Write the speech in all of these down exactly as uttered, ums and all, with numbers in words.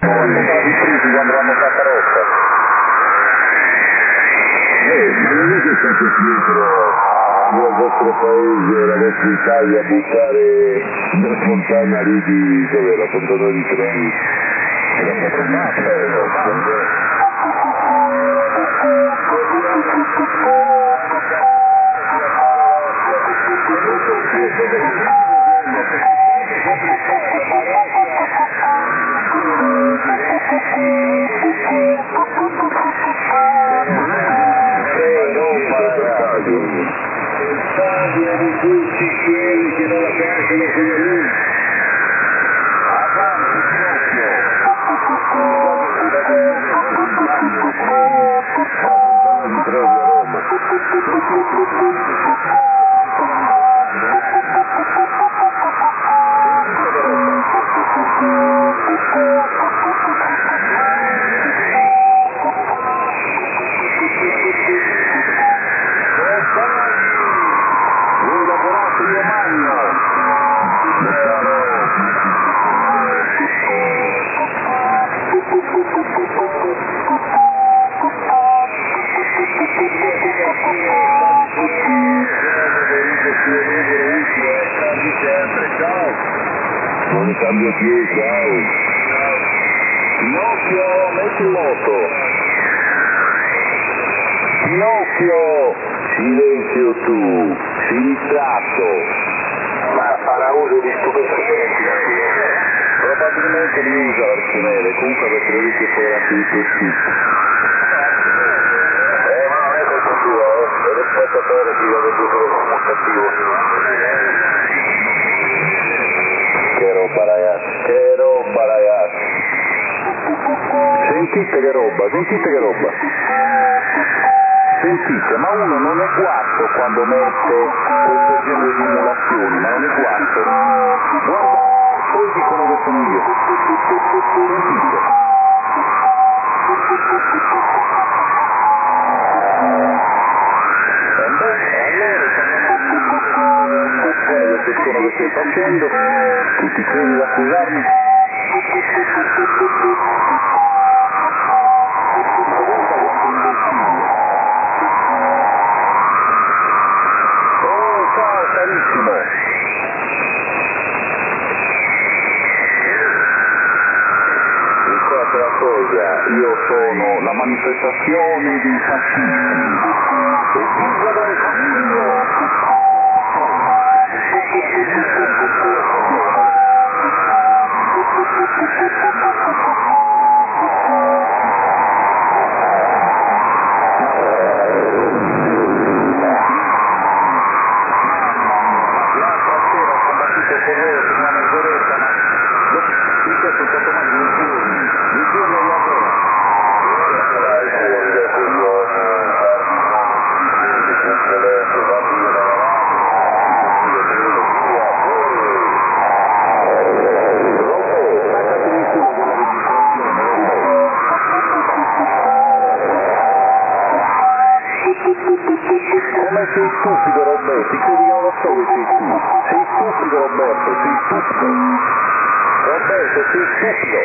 quando l'hanno fatta rotta. Eh, ma non è che state dietro al vostro paese, la vostra Italia, a buttare da Fontana lì di, dove, la Fontana di Treni? È probabile, Stadio di tutti quelli che non la pensano come lui. avanti Di Trevi a Roma. Lui lavorato io magno. Non ne cambio più, ciao. Pinocchio, metti il moto. Pinocchio, Silenzio tu. sinistratto. Ma farà uso di stupefacenti. Probabilmente li usa l'arcimede, comunque perché lui che era più così. Eh, ma non è colpa tua, eh. È lo spettatore che va dietro come cattivo. Che roba, ragazzi. Che roba, ragazzi. Sentite che roba, sentite che roba. Sentite, ma uno non è guardo quando mette questo genere di emulazioni, ma non è guardo. Guarda, poi dicono che sono io. Sentite. E beh, allora quello che sono che stai facendo, tu ti credi ad accusarmi? Oh, ciao carissimo! Ricordate la cosa, io sono la manifestazione dei fascisti. E figlio del figlio! L'altra sera ho combattuto con loro per una mezz'oretta, ma qui c'è stato mai due giorni, due giorni di lavoro. Come sei stupido Roberto, ti credi che non lo so che sei tu? Sei stupido Roberto, sei stupido. Roberto, sei stupido.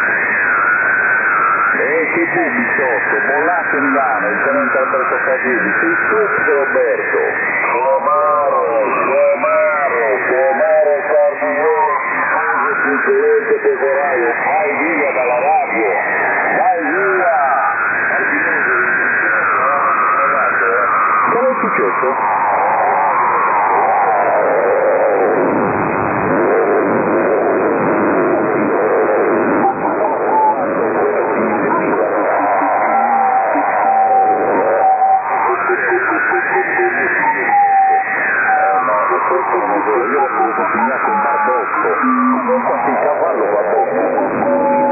Eh, che tu bicciotto, mollato Milano, il tenente Alberto Casini, sei stupido Roberto. Comaro, comaro, comaro, cardinale, insolente pecoraio, vai via dalla radio, vai via! Qual è successo? Io avevo consegnato un barbotto. Quanto il cavallo barbotto?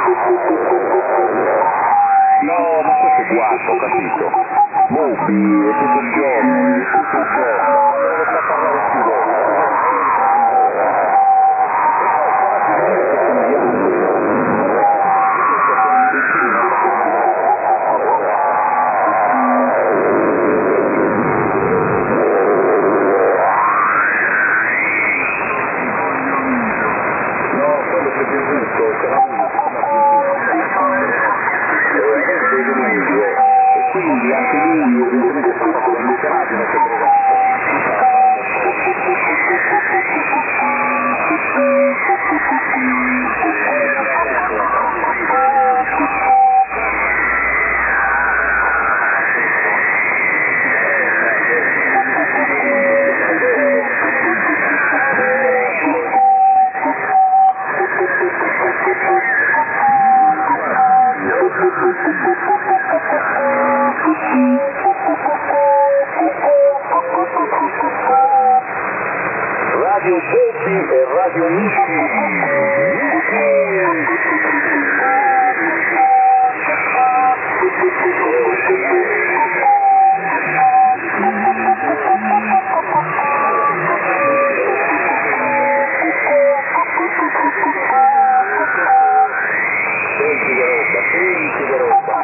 No, ma questo è guasto, ho capito. Bubi, è tutto il giorno, è tutto il giorno. Ma non sta a parlare più no, quello che ti giusto, c'è la e quindi anche lui evidentemente sta fatto condizionato non si è Radio Bobby e Radio Michi. Senti che roba, senti che roba.